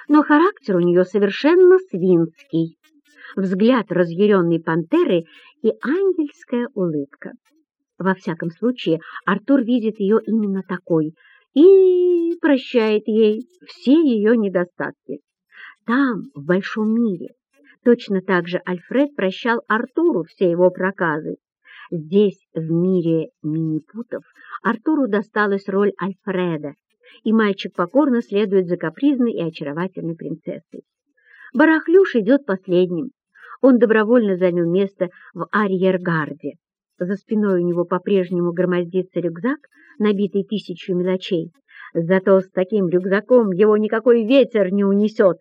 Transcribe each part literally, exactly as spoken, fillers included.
но характер у нее совершенно свинский. Взгляд разъяренной пантеры и ангельская улыбка. Во всяком случае, Артур видит ее именно такой и прощает ей все ее недостатки. Там, в большом мире, точно так же Альфред прощал Артуру все его проказы. Здесь, в мире минипутов, Артуру досталась роль Альфреда, и мальчик покорно следует за капризной и очаровательной принцессой. Барахлюш идет последним. Он добровольно занял место в арьергарде. За спиной у него по-прежнему громоздится рюкзак, набитый тысячью мелочей. Зато с таким рюкзаком его никакой ветер не унесет.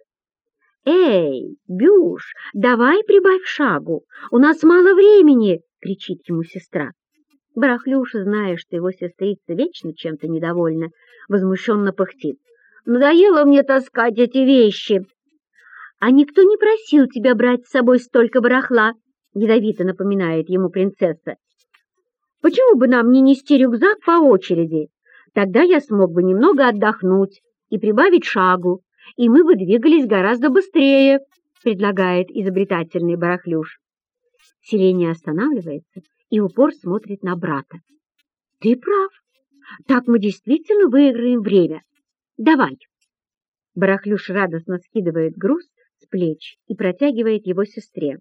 «Эй, Бюш, давай прибавь шагу, у нас мало времени!» — кричит ему сестра. Барахлюш, зная, что его сестрица вечно чем-то недовольна, возмущенно пыхтит. «Надоело мне таскать эти вещи!» «А никто не просил тебя брать с собой столько барахла!» — ядовито напоминает ему принцесса. «Почему бы нам не нести рюкзак по очереди? Тогда я смог бы немного отдохнуть и прибавить шагу, и мы бы двигались гораздо быстрее», — предлагает изобретательный Барахлюш. Селения останавливается и в упор смотрит на брата. «Ты прав. Так мы действительно выиграем время. Давай». Барахлюш радостно скидывает груз с плеч и протягивает его сестре.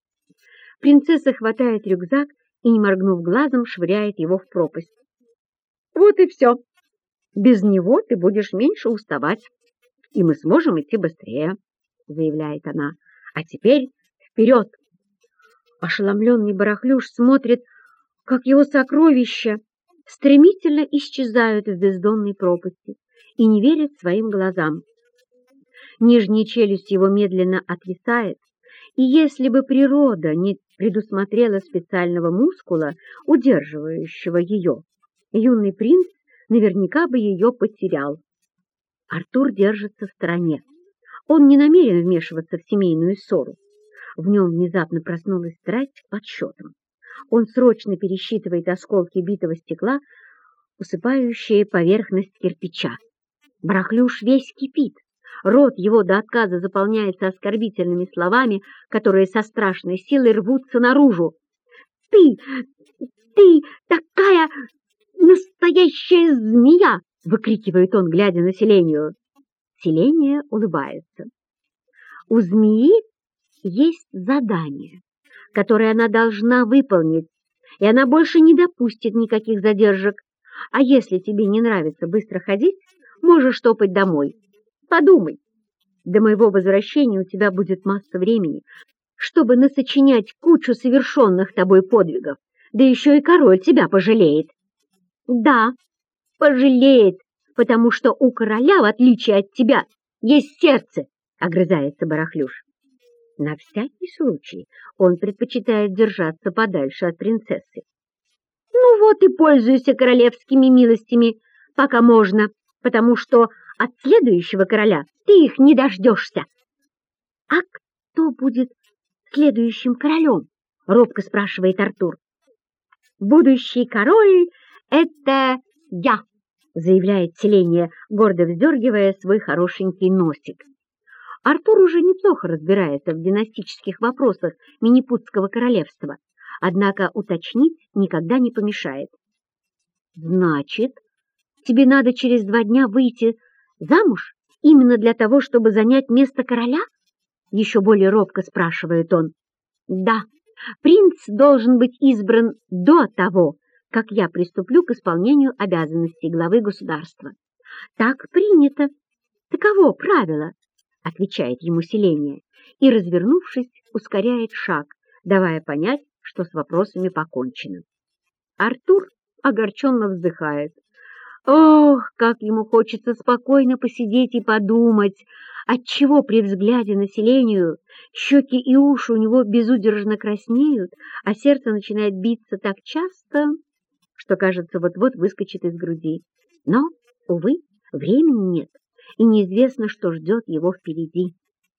Принцесса хватает рюкзак и, не моргнув глазом, швыряет его в пропасть. «Вот и все. Без него ты будешь меньше уставать, и мы сможем идти быстрее», — заявляет она. «А теперь вперед!» Ошеломленный Барахлюш смотрит, как его сокровища стремительно исчезают в бездонной пропасти, и не верит своим глазам. Нижняя челюсть его медленно отвисает, и если бы природа не предусмотрела специального мускула, удерживающего ее, юный принц наверняка бы ее потерял. Артур держится в стороне. Он не намерен вмешиваться в семейную ссору. В нем внезапно проснулась страсть к подсчетам. Он срочно пересчитывает осколки битого стекла, усыпающие поверхность кирпича. Барахлюш весь кипит. Рот его до отказа заполняется оскорбительными словами, которые со страшной силой рвутся наружу. «Ты, ты такая настоящая змея!» — выкрикивает он, глядя на Селению. Селения улыбается. У змеи есть задание, которое она должна выполнить, и она больше не допустит никаких задержек. А если тебе не нравится быстро ходить, можешь топать домой. Подумай, до моего возвращения у тебя будет масса времени, чтобы насочинять кучу совершенных тобой подвигов, да еще и король тебя пожалеет. Да, пожалеет, потому что у короля, в отличие от тебя, есть сердце, — огрызается Барахлюш. На всякий случай он предпочитает держаться подальше от принцессы. Ну вот и пользуйся королевскими милостями, пока можно, потому что от следующего короля ты их не дождешься. — А кто будет следующим королем? — робко спрашивает Артур. — Будущий король — это я, — заявляет Селения, гордо вздергивая свой хорошенький носик. Артур уже неплохо разбирается в династических вопросах Минипутского королевства, однако уточнить никогда не помешает. — Значит, тебе надо через два дня выйти замуж именно для того, чтобы занять место короля? — еще более робко спрашивает он. — Да, принц должен быть избран до того, как я приступлю к исполнению обязанностей главы государства. Так принято. Таково правило, — отвечает ему Селения, и, развернувшись, ускоряет шаг, давая понять, что с вопросами покончено. Артур огорченно вздыхает. Ох, как ему хочется спокойно посидеть и подумать, отчего при взгляде на Селению щеки и уши у него безудержно краснеют, а сердце начинает биться так часто, что, кажется, вот-вот выскочит из груди. Но, увы, времени нет, и неизвестно, что ждет его впереди.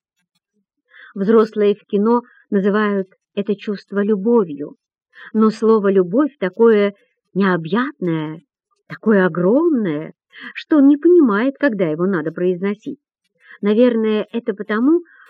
Взрослые в кино называют это чувство любовью, но слово «любовь» такое необъятное, такое огромное, что он не понимает, когда его надо произносить. Наверное, это потому,